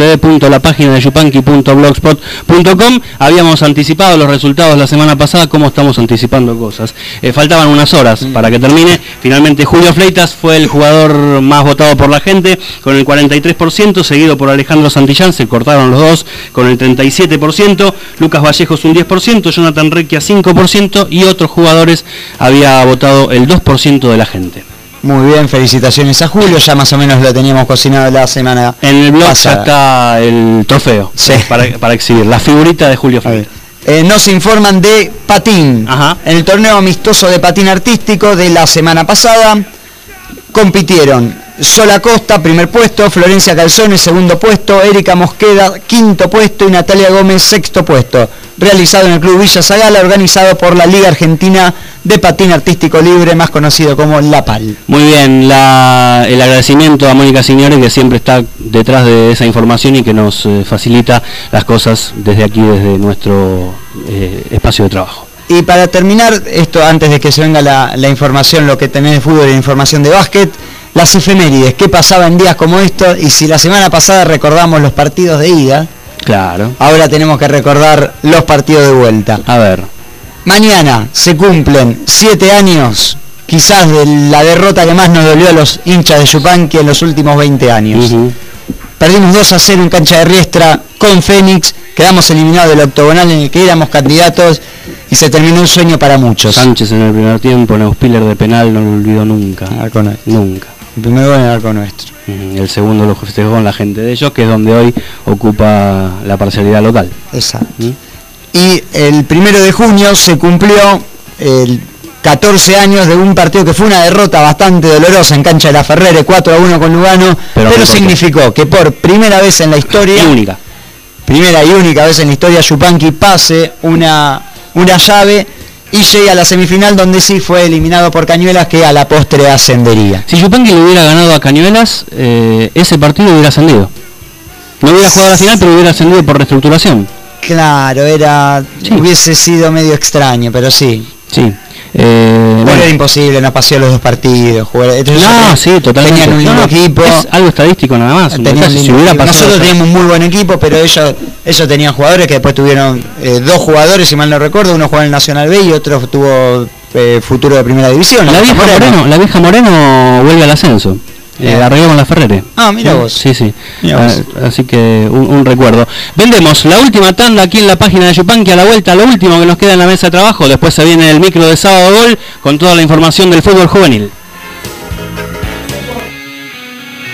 www.lapaginadeyupanqui.blogspot.com. Habíamos anticipado los resultados la semana pasada, como estamos anticipando cosas. Faltaban unas horas para que termine. Finalmente Julio Fleitas fue el jugador más votado por la gente, con el 43%, seguido por Alejandro Santillán, se cortaron los dos, con el 37%, Lucas Vallejos un 10%, Jonathan Recchia 5%, y otros jugadores había votado el 2% de la gente. Muy bien, felicitaciones a Julio, ya más o menos lo teníamos cocinado la semana en el blog pasada. Ya está el trofeo, sí, para exhibir, la figurita de Julio Fleitas. Nos informan de patín. En el torneo amistoso de patín artístico de la semana pasada compitieron Sol Acosta, primer puesto, Florencia Calzone, segundo puesto, Erika Mosqueda, quinto puesto y Natalia Gómez, sexto puesto. Realizado en el Club Villa Zagala, organizado por la Liga Argentina de Patín Artístico Libre, más conocido como La PAL. Muy bien, el agradecimiento a Mónica Signore, que siempre está detrás de esa información y que nos facilita las cosas desde aquí, desde nuestro espacio de trabajo. Y para terminar, esto antes de que se venga la información, lo que tenés de fútbol y la información de básquet, las efemérides, qué pasaba en días como estos, y si la semana pasada recordamos los partidos de ida, claro, ahora tenemos que recordar los partidos de vuelta. A ver. Mañana se cumplen 7 años, quizás de la derrota que más nos dolió a los hinchas de Yupanqui en los últimos 20 años. Perdimos 2-0 en cancha de Riestra con Fénix, quedamos eliminados del octogonal en el que éramos candidatos y se terminó un sueño para muchos. Sánchez en el primer tiempo, Neuspiller de penal, no lo olvidó nunca. Nunca. El primer gol en el arco nuestro. El segundo lo festejó con la gente de ellos, que es donde hoy ocupa la parcialidad local. Exacto. Y el 1 de junio se cumplió el 14 años de un partido que fue una derrota bastante dolorosa en cancha de la Ferrere, 4-1 con Lugano, pero significó que por primera vez en la historia, primera y única vez en la historia, Yupanqui pase una llave y llega a la semifinal, donde sí fue eliminado por Cañuelas, que a la postre ascendería. Si Yupanqui le hubiera ganado a Cañuelas, ese partido hubiera ascendido. No hubiera jugado la final, pero hubiera ascendido por reestructuración. Claro, hubiese sido medio extraño, pero sí. Sí. Bueno, era imposible, no pasó los dos partidos. Sí, totalmente. Tenían un lindo equipo. Es algo estadístico nada más. Nosotros teníamos un muy buen equipo, pero ellos tenían jugadores que después tuvieron 2 jugadores, si mal no recuerdo, uno jugó en el Nacional B y otro tuvo futuro de primera división. La vieja Moreno vuelve al ascenso. Arregló con la Ferrere. Mira vos. Sí. Así que un recuerdo. Vendemos la última tanda aquí en la página de Yupanqui. A la vuelta, lo último que nos queda en la mesa de trabajo. Después se viene el micro de Sábado Gol con toda la información del fútbol juvenil.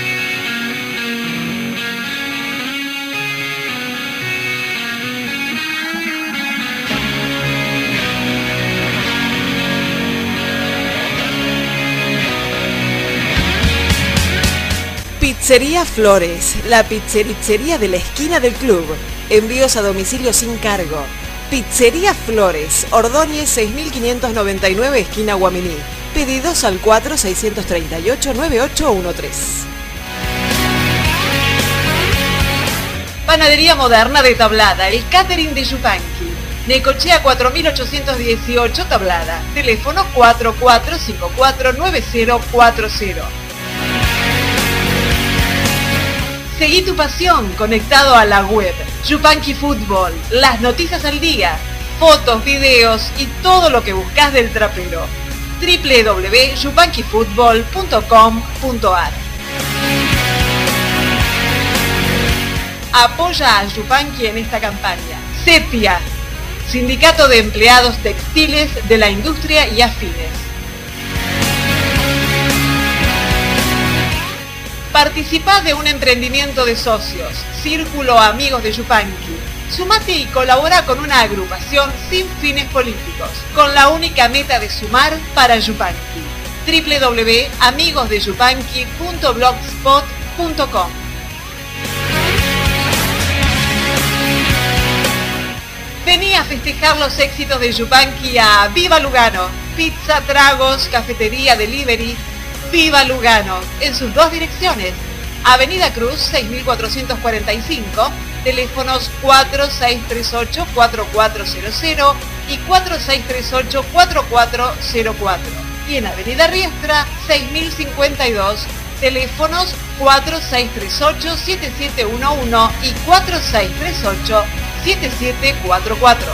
Pizzería Flores, la pizzerichería de la esquina del club. Envíos a domicilio sin cargo. Pizzería Flores, Ordóñez 6599, esquina Guaminí. Pedidos al 4638-9813. Panadería Moderna de Tablada, el catering de Yupanqui. Necochea 4818 Tablada. Teléfono 44549040. Seguí tu pasión conectado a la web. Yupanqui Fútbol, las noticias al día, fotos, videos y todo lo que buscas del trapero. www.yupanquifutbol.com.ar. Apoya a Yupanqui en esta campaña. Sepia, Sindicato de Empleados Textiles de la Industria y Afines. Participá de un emprendimiento de socios, Círculo Amigos de Yupanqui. Sumate y colabora con una agrupación sin fines políticos, con la única meta de sumar para Yupanqui. www.amigosdeyupanqui.blogspot.com. Vení a festejar los éxitos de Yupanqui a Viva Lugano. Pizza, tragos, cafetería, delivery. Viva Lugano, en sus dos direcciones. Avenida Cruz 6445, teléfonos 4638-4400 y 4638-4404. Y en Avenida Riestra 6052, teléfonos 4638-7711 y 4638-7744.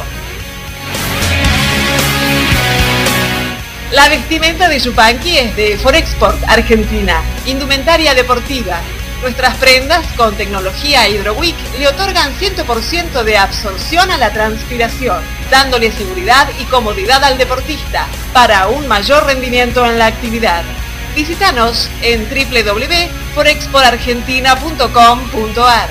La vestimenta de Yupanqui es de Forexport Argentina, indumentaria deportiva. Nuestras prendas con tecnología HydroWick le otorgan 100% de absorción a la transpiración, dándole seguridad y comodidad al deportista para un mayor rendimiento en la actividad. Visítanos en www.forexportargentina.com.ar.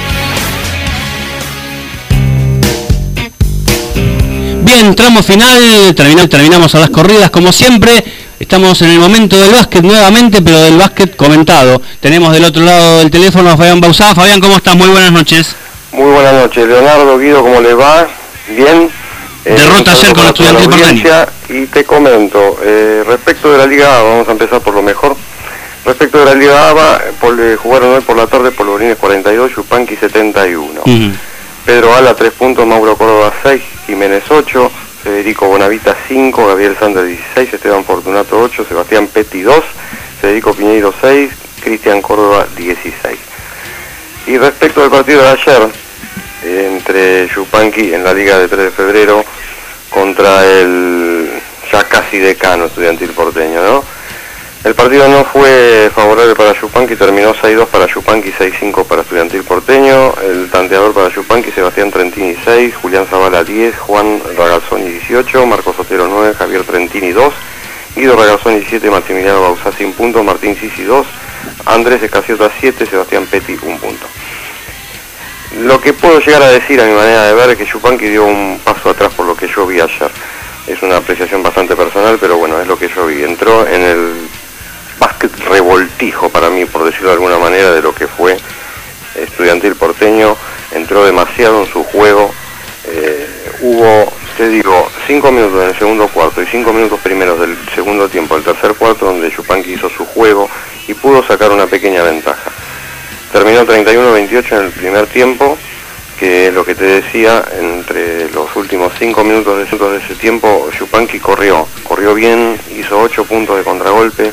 Bien, tramo final, terminamos a las corridas como siempre. Estamos en el momento del básquet nuevamente, pero del básquet comentado. Tenemos del otro lado del teléfono a Fabián Bauzá. Fabián, ¿cómo estás? Muy buenas noches. Muy buenas noches, Leonardo, Guido, ¿cómo les va? Bien. Derrota ayer con Estudiantil Porteño. Y te comento, respecto de la Liga ABA, vamos a empezar por lo mejor. Respecto de la Liga ABA, jugaron hoy por la tarde Polvorines 42, Yupanqui 71. Pedro Ala 3 puntos, Mauro Córdoba 6, Jiménez 8, Federico Bonavita 5, Gabriel Sander 16, Esteban Fortunato 8, Sebastián Petti 2, Federico Piñeiro 6, Cristian Córdoba 16. Y respecto del partido de ayer, entre Yupanqui en la Liga de 3 de febrero contra el ya casi decano Estudiantil Porteño, ¿no? El partido no fue favorable para Yupanqui, terminó 6-2 para Yupanqui, 6-5 para Estudiantil Porteño. El tanteador para Yupanqui, Sebastián Trentini 6, Julián Zavala 10, Juan Ragazzoni 18, Marcos Otero 9, Javier Trentini 2, Guido Ragazzoni 7, Maximiliano Bauzá 100 puntos, Martín Sisi 2, Andrés Escaciota 7, Sebastián Petti 1 punto. Lo que puedo llegar a decir a mi manera de ver es que Yupanqui dio un paso atrás por lo que yo vi ayer. Es una apreciación bastante personal, pero bueno, es lo que yo vi. Entró en el básquet revoltijo para mí, por decirlo de alguna manera, de lo que fue Estudiantil Porteño. Entró demasiado en su juego. Hubo, te digo, 5 minutos en el segundo cuarto y 5 minutos primeros del segundo tiempo, el tercer cuarto, donde Yupanqui hizo su juego y pudo sacar una pequeña ventaja. Terminó 31-28 en el primer tiempo, que es lo que te decía, entre los últimos 5 minutos de ese tiempo, Yupanqui corrió bien, hizo 8 puntos de contragolpe,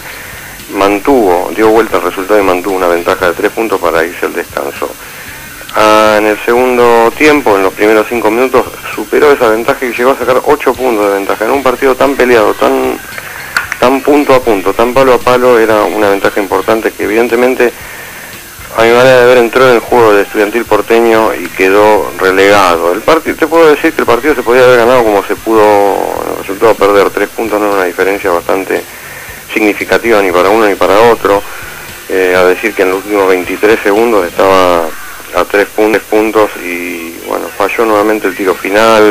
dio vuelta al resultado y mantuvo una ventaja de 3 puntos para irse al descanso. En el segundo tiempo, en los primeros 5 minutos, superó esa ventaja y llegó a sacar 8 puntos de ventaja. En un partido tan peleado, tan punto a punto, tan palo a palo, era una ventaja importante que evidentemente, a mi manera de ver, entró en el juego de Estudiantil Porteño y quedó relegado. El partido, te puedo decir que el partido se podía haber ganado como se resultó a perder. 3 puntos no era una diferencia bastante significativa ni para uno ni para otro. A decir que en los últimos 23 segundos estaba a 3 puntos y bueno, falló nuevamente el tiro final.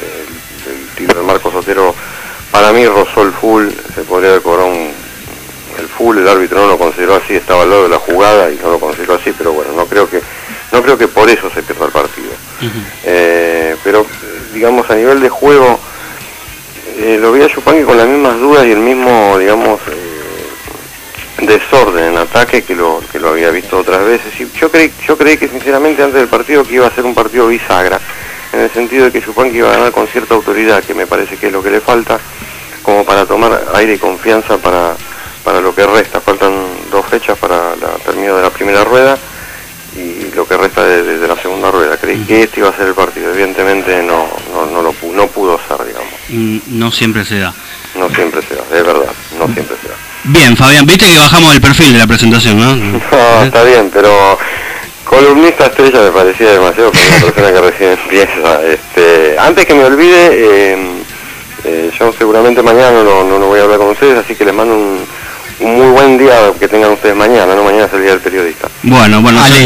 El tiro de Marcos Otero para mí rozó el full, se podría haber cobrado el full, el árbitro no lo consideró así, estaba al lado de la jugada y no lo consideró así, pero bueno, no creo que por eso se pierda el partido. Pero digamos a nivel de juego lo vi a Yupanqui con las mismas dudas y el mismo, digamos, desorden en ataque que lo había visto otras veces. Y yo creí que sinceramente antes del partido que iba a ser un partido bisagra, en el sentido de que Yupanqui iba a ganar con cierta autoridad, que me parece que es lo que le falta, como para tomar aire y confianza para lo que resta. Faltan 2 fechas para el término de la primera rueda y lo que resta de la segunda rueda. Creí que este iba a ser el partido. Evidentemente no pudo ser, digamos. No siempre se da. No siempre se da, es verdad, no siempre se da. Bien, Fabián, viste que bajamos el perfil de la presentación, ¿no? No, está bien, pero columnista estrella me parecía demasiado para una persona que recién empieza. Antes que me olvide, yo seguramente mañana no voy a hablar con ustedes, así que les mando un muy buen día que tengan ustedes mañana, ¿no? Mañana es el día del periodista. Bueno,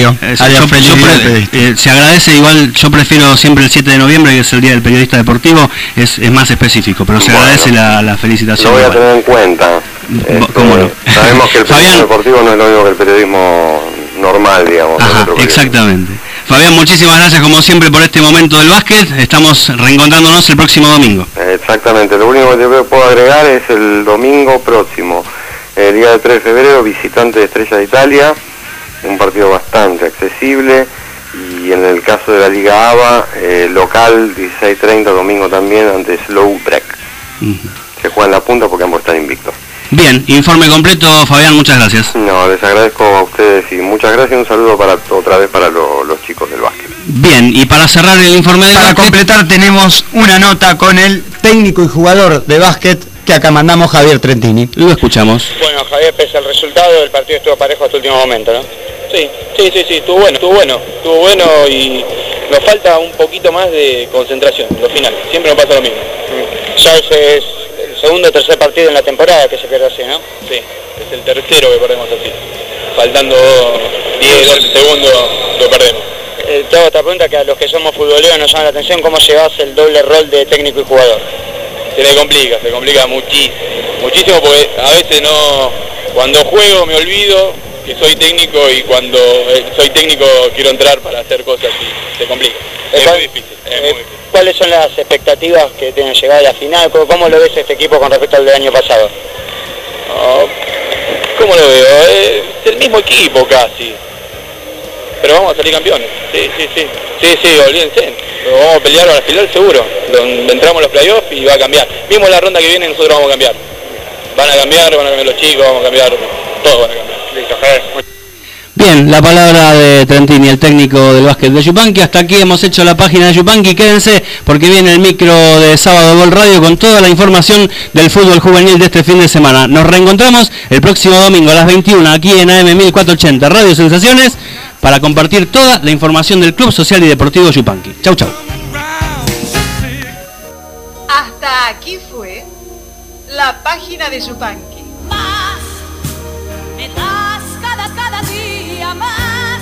se agradece, igual yo prefiero siempre el 7 de noviembre, que es el día del periodista deportivo, es más específico, pero se agradece la felicitación. Lo voy a tener en cuenta. ¿Cómo no? Sabemos que el periodismo deportivo no es lo mismo que el periodismo normal, digamos. Ajá, exactamente. Fabián, muchísimas gracias como siempre por este momento del básquet. Estamos reencontrándonos el próximo domingo. Exactamente, lo único que te puedo agregar es el domingo próximo, el día del 3 de febrero, visitante de Estrella de Italia, un partido bastante accesible, y en el caso de la Liga ABA, local 16:30 domingo también ante Slow Break. Se juega en la punta porque ambos están invictos. Bien, informe completo, Fabián, muchas gracias. No, les agradezco a ustedes y muchas gracias y un saludo otra vez para los chicos del básquet. Bien, y para cerrar el informe de básquet, completar tenemos una nota con el técnico y jugador de básquet que acá mandamos, Javier Trentini. Lo escuchamos. Bueno, Javier, pese al resultado, el partido estuvo parejo hasta el último momento, ¿no? Sí, estuvo bueno y nos falta un poquito más de concentración, lo final, siempre nos pasa lo mismo. Ya ese es el segundo o tercer partido en la temporada que se pierde así, ¿no? Sí, es el tercero que perdemos así. Faltando 10, 12 segundos lo perdemos. Te hago otra pregunta que a los que somos futboleros nos llama la atención, ¿cómo llevas el doble rol de técnico y jugador? Se complica muchísimo porque a veces cuando juego me olvido que soy técnico y cuando soy técnico quiero entrar para hacer cosas y se complica. Es muy difícil. ¿Cuáles son las expectativas que tienen llegada a la final? ¿Cómo lo ves este equipo con respecto al del año pasado? ¿Cómo lo veo? Es el mismo equipo casi. Pero vamos a salir campeones. Sí, olvídense. Vamos a pelear a la final seguro. Entramos a los playoffs y va a cambiar. Mismo la ronda que viene nosotros vamos a cambiar. Van a cambiar los chicos, vamos a cambiar, todos van a cambiar. Listo, Javier. Bien, la palabra de Trentini, el técnico del básquet de Yupanqui. Hasta aquí hemos hecho la página de Yupanqui. Quédense porque viene el micro de Sábado Gol Radio con toda la información del fútbol juvenil de este fin de semana. Nos reencontramos el próximo domingo a las 21 aquí en AM 1480 Radio Sensaciones para compartir toda la información del Club Social y Deportivo Yupanqui. Chau. Hasta aquí fue la página de Yupanqui. Me das cada día más.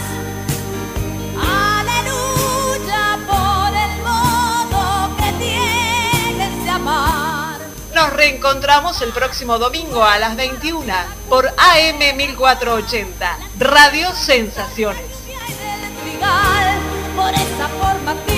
Aleluya por el modo que tienes de amar. Nos reencontramos el próximo domingo a las 21 por AM 1480 Radio Sensaciones. Por esa forma que